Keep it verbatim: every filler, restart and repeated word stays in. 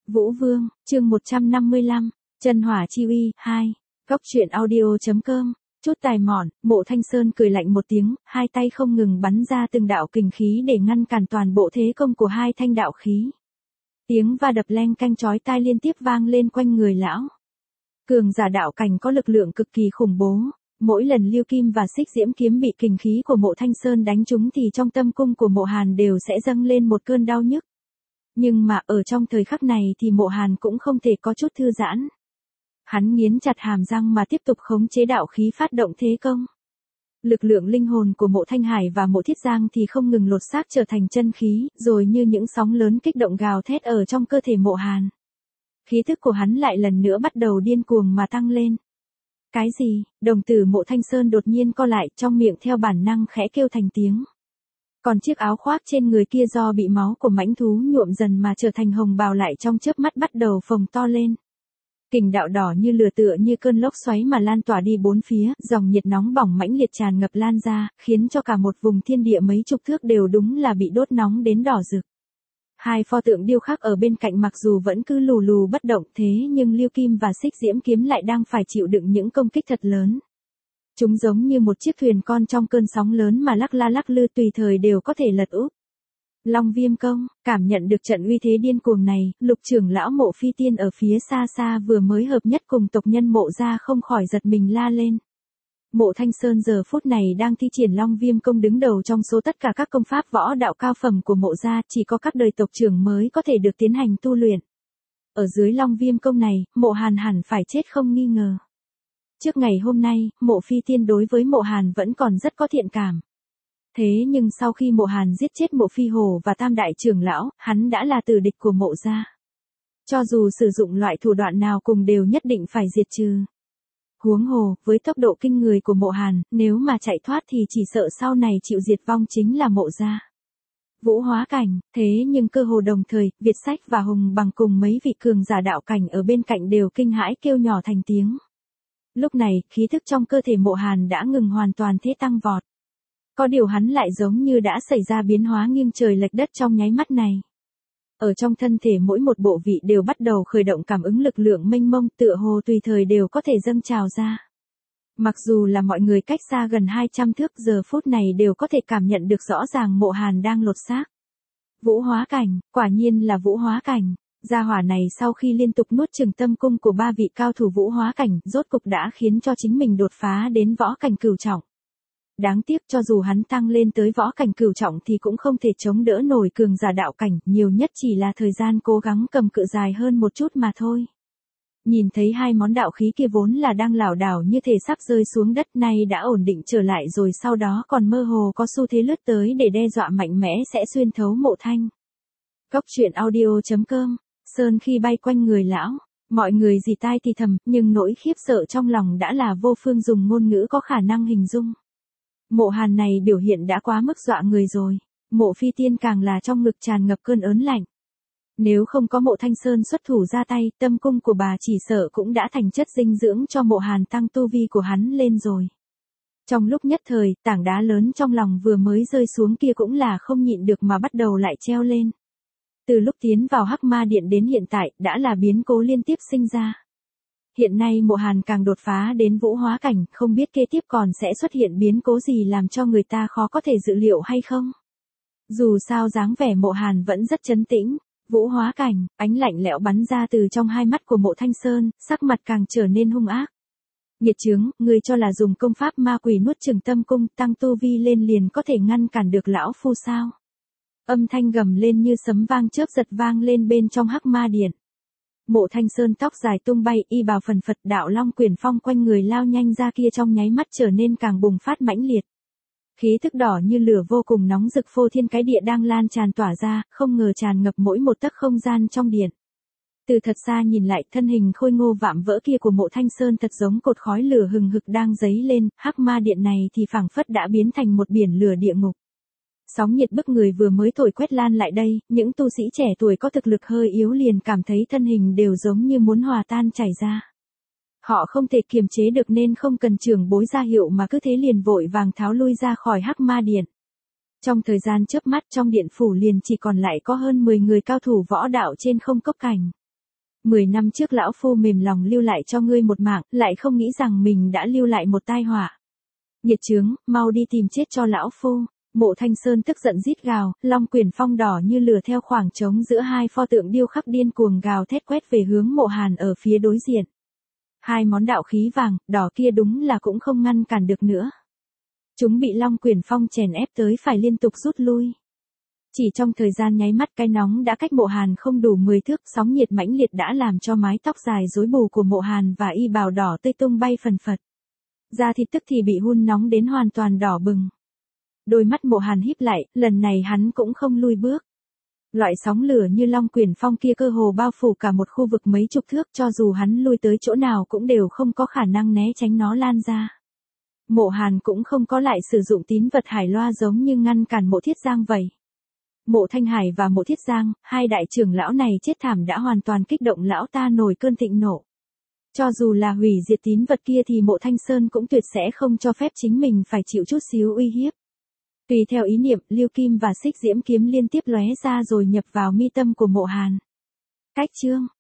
Vũ Vương, chương một trăm năm mươi lăm, Chân Hỏa Chi Uy, hai, Góc truyện audio.com, chút tài mọn, Mộ Thanh Sơn cười lạnh một tiếng, hai tay không ngừng bắn ra từng đạo kình khí để ngăn cản toàn bộ thế công của hai thanh đạo khí. Tiếng va đập leng canh chói tai liên tiếp vang lên quanh người lão. Cường giả đạo cảnh có lực lượng cực kỳ khủng bố, mỗi lần Lưu Kim và Xích Diễm kiếm bị kình khí của Mộ Thanh Sơn đánh trúng thì trong tâm cung của Mộ Hàn đều sẽ dâng lên một cơn đau nhức. Nhưng mà ở trong thời khắc này thì Mộ Hàn cũng không thể có chút thư giãn. Hắn nghiến chặt hàm răng mà tiếp tục khống chế đạo khí phát động thế công. Lực lượng linh hồn của Mộ Thanh Hải và Mộ Thiết Giang thì không ngừng lột xác trở thành chân khí, rồi như những sóng lớn kích động gào thét ở trong cơ thể Mộ Hàn. Khí thức của hắn lại lần nữa bắt đầu điên cuồng mà tăng lên. Cái gì? Đồng tử Mộ Thanh Sơn đột nhiên co lại, trong miệng theo bản năng khẽ kêu thành tiếng. Còn chiếc áo khoác trên người kia do bị máu của mãnh thú nhuộm dần mà trở thành hồng bào lại trong chớp mắt bắt đầu phồng to lên. Kình đạo đỏ như lửa tựa như cơn lốc xoáy mà lan tỏa đi bốn phía, dòng nhiệt nóng bỏng mãnh liệt tràn ngập lan ra, khiến cho cả một vùng thiên địa mấy chục thước đều đúng là bị đốt nóng đến đỏ rực. Hai pho tượng điêu khắc ở bên cạnh mặc dù vẫn cứ lù lù bất động thế nhưng Lưu Kim và Xích Diễm kiếm lại đang phải chịu đựng những công kích thật lớn. Chúng giống như một chiếc thuyền con trong cơn sóng lớn mà lắc la lắc lư tùy thời đều có thể lật úp. Long Viêm công, cảm nhận được trận uy thế điên cuồng này, Lục trưởng lão Mộ Phi Tiên ở phía xa xa vừa mới hợp nhất cùng tộc nhân Mộ gia không khỏi giật mình la lên. Mộ Thanh Sơn giờ phút này đang thi triển Long Viêm công đứng đầu trong số tất cả các công pháp võ đạo cao phẩm của Mộ gia, chỉ có các đời tộc trưởng mới có thể được tiến hành tu luyện. Ở dưới Long Viêm công này, Mộ Hàn hẳn phải chết không nghi ngờ. Trước ngày hôm nay, Mộ Phi Tiên đối với Mộ Hàn vẫn còn rất có thiện cảm. Thế nhưng sau khi Mộ Hàn giết chết Mộ Phi Hồ và Tam đại trưởng lão, hắn đã là tử địch của Mộ gia. Cho dù sử dụng loại thủ đoạn nào cùng đều nhất định phải diệt trừ. Huống hồ, với tốc độ kinh người của Mộ Hàn, nếu mà chạy thoát thì chỉ sợ sau này chịu diệt vong chính là Mộ gia. Vũ hóa cảnh, thế nhưng cơ hồ đồng thời, Việt Sách và Hùng Bằng cùng mấy vị cường giả đạo cảnh ở bên cạnh đều kinh hãi kêu nhỏ thành tiếng. Lúc này, khí thức trong cơ thể Mộ Hàn đã ngừng hoàn toàn thế tăng vọt. Có điều hắn lại giống như đã xảy ra biến hóa nghiêng trời lệch đất trong nháy mắt này. Ở trong thân thể mỗi một bộ vị đều bắt đầu khởi động cảm ứng lực lượng mênh mông tựa hồ tùy thời đều có thể dâng trào ra. Mặc dù là mọi người cách xa gần hai trăm thước giờ phút này đều có thể cảm nhận được rõ ràng Mộ Hàn đang lột xác. Vũ hóa cảnh, quả nhiên là vũ hóa cảnh. Gia hỏa này sau khi liên tục nuốt chửng tâm cung của ba vị cao thủ vũ hóa cảnh, rốt cục đã khiến cho chính mình đột phá đến võ cảnh cửu trọng. Đáng tiếc cho dù hắn tăng lên tới võ cảnh cửu trọng thì cũng không thể chống đỡ nổi cường giả đạo cảnh, nhiều nhất chỉ là thời gian cố gắng cầm cự dài hơn một chút mà thôi. Nhìn thấy hai món đạo khí kia vốn là đang lảo đảo như thể sắp rơi xuống đất nay đã ổn định trở lại rồi sau đó còn mơ hồ có xu thế lướt tới để đe dọa mạnh mẽ sẽ xuyên thấu Mộ Thanh. Góc truyện audio.com, Sơn khi bay quanh người lão, mọi người dì tai thì thầm, nhưng nỗi khiếp sợ trong lòng đã là vô phương dùng ngôn ngữ có khả năng hình dung. Mộ Hàn này biểu hiện đã quá mức dọa người rồi, Mộ Phi Tiên càng là trong ngực tràn ngập cơn ớn lạnh. Nếu không có Mộ Thanh Sơn xuất thủ ra tay, tâm cung của bà chỉ sợ cũng đã thành chất dinh dưỡng cho Mộ Hàn tăng tu vi của hắn lên rồi. Trong lúc nhất thời, tảng đá lớn trong lòng vừa mới rơi xuống kia cũng là không nhịn được mà bắt đầu lại treo lên. Từ lúc tiến vào Hắc Ma Điện đến hiện tại, đã là biến cố liên tiếp sinh ra. Hiện nay Mộ Hàn càng đột phá đến vũ hóa cảnh, không biết kế tiếp còn sẽ xuất hiện biến cố gì làm cho người ta khó có thể dự liệu hay không. Dù sao dáng vẻ Mộ Hàn vẫn rất trấn tĩnh, vũ hóa cảnh, ánh lạnh lẽo bắn ra từ trong hai mắt của Mộ Thanh Sơn, sắc mặt càng trở nên hung ác. Nghiệt chướng, người cho là dùng công pháp ma quỷ nuốt chửng tâm cung tăng tu vi lên liền có thể ngăn cản được lão phu sao? Âm thanh gầm lên như sấm vang chớp giật vang lên bên trong Hắc Ma Điện. Mộ Thanh Sơn tóc dài tung bay y bào phần phật đạo long quyền phong quanh người lao nhanh ra kia trong nháy mắt trở nên càng bùng phát mãnh liệt. Khí thức đỏ như lửa vô cùng nóng rực phô thiên cái địa đang lan tràn tỏa ra, không ngờ tràn ngập mỗi một tấc không gian trong điện. Từ thật xa nhìn lại thân hình khôi ngô vạm vỡ kia của Mộ Thanh Sơn thật giống cột khói lửa hừng hực đang dấy lên, Hắc Ma Điện này thì phảng phất đã biến thành một biển lửa địa ngục. Sóng nhiệt bức người vừa mới thổi quét lan lại đây, những tu sĩ trẻ tuổi có thực lực hơi yếu liền cảm thấy thân hình đều giống như muốn hòa tan chảy ra. Họ không thể kiềm chế được nên không cần trưởng bối ra hiệu mà cứ thế liền vội vàng tháo lui ra khỏi Hắc Ma Điện. Trong thời gian chớp mắt trong điện phủ liền chỉ còn lại có hơn mười người cao thủ võ đạo trên không cốc cảnh. Mười năm trước lão phu mềm lòng lưu lại cho ngươi một mạng, lại không nghĩ rằng mình đã lưu lại một tai họa. Nghiệt chướng, mau đi tìm chết cho lão phu. Mộ Thanh Sơn tức giận rít gào, Long Quyển Phong đỏ như lửa theo khoảng trống giữa hai pho tượng điêu khắc điên cuồng gào thét quét về hướng Mộ Hàn ở phía đối diện. Hai món đạo khí vàng, đỏ kia đúng là cũng không ngăn cản được nữa. Chúng bị Long Quyển Phong chèn ép tới phải liên tục rút lui. Chỉ trong thời gian nháy mắt cái nóng đã cách Mộ Hàn không đủ mười thước, sóng nhiệt mãnh liệt đã làm cho mái tóc dài rối bù của Mộ Hàn và y bào đỏ tươi tung bay phần phật. Da thịt tức thì bị hun nóng đến hoàn toàn đỏ bừng. Đôi mắt Mộ Hàn híp lại, lần này hắn cũng không lui bước. Loại sóng lửa như Long Quyển Phong kia cơ hồ bao phủ cả một khu vực mấy chục thước, cho dù hắn lui tới chỗ nào cũng đều không có khả năng né tránh nó lan ra. Mộ Hàn cũng không có lại sử dụng tín vật hải loa giống như ngăn cản Mộ Thiết Giang vậy. Mộ Thanh Hải và Mộ Thiết Giang, hai đại trưởng lão này chết thảm đã hoàn toàn kích động lão ta nổi cơn thịnh nộ. Cho dù là hủy diệt tín vật kia thì Mộ Thanh Sơn cũng tuyệt sẽ không cho phép chính mình phải chịu chút xíu uy hiếp. Tùy theo ý niệm, Lưu Kim và Xích Diễm kiếm liên tiếp lóe ra rồi nhập vào mi tâm của Mộ Hàn. Cách chương